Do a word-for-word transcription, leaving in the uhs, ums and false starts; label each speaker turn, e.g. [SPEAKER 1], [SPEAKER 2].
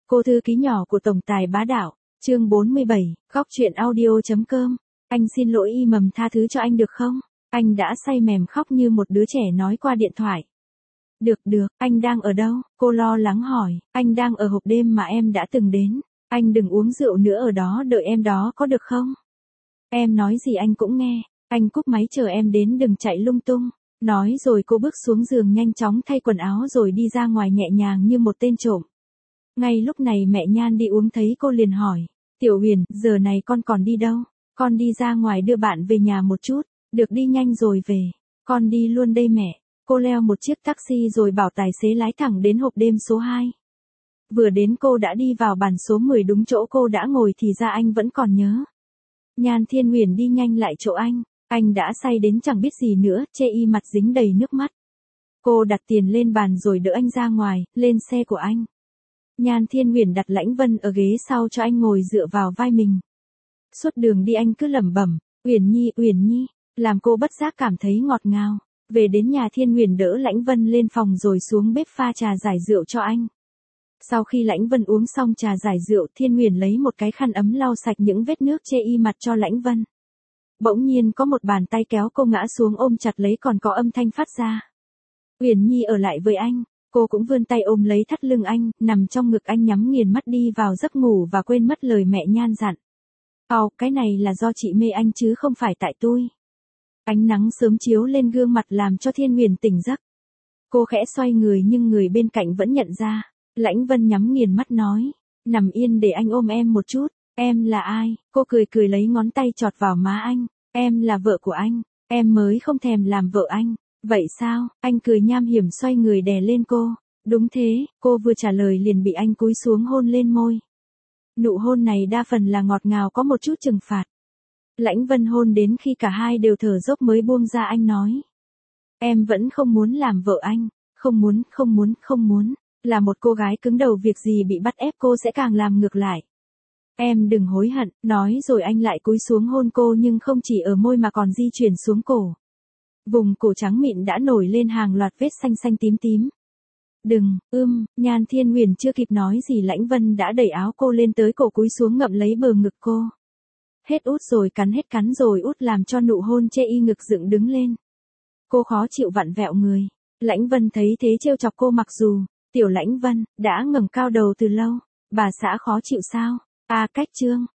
[SPEAKER 1] Cô thư ký nhỏ của tổng tài bá đạo, chương bốn mươi bảy, góc truyện audio.com. Anh xin lỗi y mầm tha thứ cho anh được không? Anh đã say mềm khóc như một đứa trẻ nói qua điện thoại. Được được, anh đang ở đâu? Cô lo lắng hỏi, anh đang ở hộp đêm mà em đã từng đến. Anh đừng uống rượu nữa ở đó đợi em đó có được không? Em nói gì anh cũng nghe, anh cúp máy chờ em đến đừng chạy lung tung. Nói rồi cô bước xuống giường nhanh chóng thay quần áo rồi đi ra ngoài nhẹ nhàng như một tên trộm. Ngay lúc này mẹ Nhan đi uống thấy cô liền hỏi, Tiểu Huyền, giờ này con còn đi đâu? Con đi ra ngoài đưa bạn về nhà một chút, được đi nhanh rồi về. Con đi luôn đây mẹ. Cô leo một chiếc taxi rồi bảo tài xế lái thẳng đến hộp đêm số hai. Vừa đến cô đã đi vào bàn số mười đúng chỗ cô đã ngồi thì ra anh vẫn còn nhớ. Nhan Thiên Huyền đi nhanh lại chỗ anh, anh đã say đến chẳng biết gì nữa, chê y mặt dính đầy nước mắt. Cô đặt tiền lên bàn rồi đỡ anh ra ngoài, lên xe của anh. Nhan Thiên Huyền đặt Lãnh Vân ở ghế sau cho anh ngồi dựa vào vai mình. Suốt đường đi anh cứ lẩm bẩm, Uyển Nhi, Uyển Nhi, làm cô bất giác cảm thấy ngọt ngào. Về đến nhà Thiên Huyền đỡ Lãnh Vân lên phòng rồi xuống bếp pha trà giải rượu cho anh. Sau khi Lãnh Vân uống xong trà giải rượu, Thiên Huyền lấy một cái khăn ấm lau sạch những vết nước chê y mặt cho Lãnh Vân. Bỗng nhiên có một bàn tay kéo cô ngã xuống ôm chặt lấy còn có âm thanh phát ra. Uyển Nhi ở lại với anh. Cô cũng vươn tay ôm lấy thắt lưng anh, nằm trong ngực anh nhắm nghiền mắt đi vào giấc ngủ và quên mất lời mẹ Nhan dặn. Ồ, cái này là do chị mê anh chứ không phải tại tôi. Ánh nắng sớm chiếu lên gương mặt làm cho Thiên Huyền tỉnh giấc. Cô khẽ xoay người nhưng người bên cạnh vẫn nhận ra. Lãnh Vân nhắm nghiền mắt nói, nằm yên để anh ôm em một chút. Em là ai? Cô cười cười lấy ngón tay chọt vào má anh. Em là vợ của anh. Em mới không thèm làm vợ anh. Vậy sao? Anh cười nham hiểm xoay người đè lên cô. Đúng thế, cô vừa trả lời liền bị anh cúi xuống hôn lên môi. Nụ hôn này đa phần là ngọt ngào có một chút trừng phạt. Lãnh Vân hôn đến khi cả hai đều thở dốc mới buông ra anh nói. Em vẫn không muốn làm vợ anh. Không muốn, không muốn, không muốn. Là một cô gái cứng đầu việc gì bị bắt ép cô sẽ càng làm ngược lại. Em đừng hối hận, nói rồi anh lại cúi xuống hôn cô nhưng không chỉ ở môi mà còn di chuyển xuống cổ. Vùng cổ trắng mịn đã nổi lên hàng loạt vết xanh xanh tím tím. Đừng, ưm, Nhan Thiên Huyền chưa kịp nói gì Lãnh Vân đã đẩy áo cô lên tới cổ cúi xuống ngậm lấy bờ ngực cô. Hết út rồi cắn hết cắn rồi út làm cho nụ hôn chê y ngực dựng đứng lên. Cô khó chịu vặn vẹo người. Lãnh Vân thấy thế trêu chọc cô mặc dù, Tiểu Lãnh Vân, đã ngẩng cao đầu từ lâu. Bà xã khó chịu sao? À cách chương.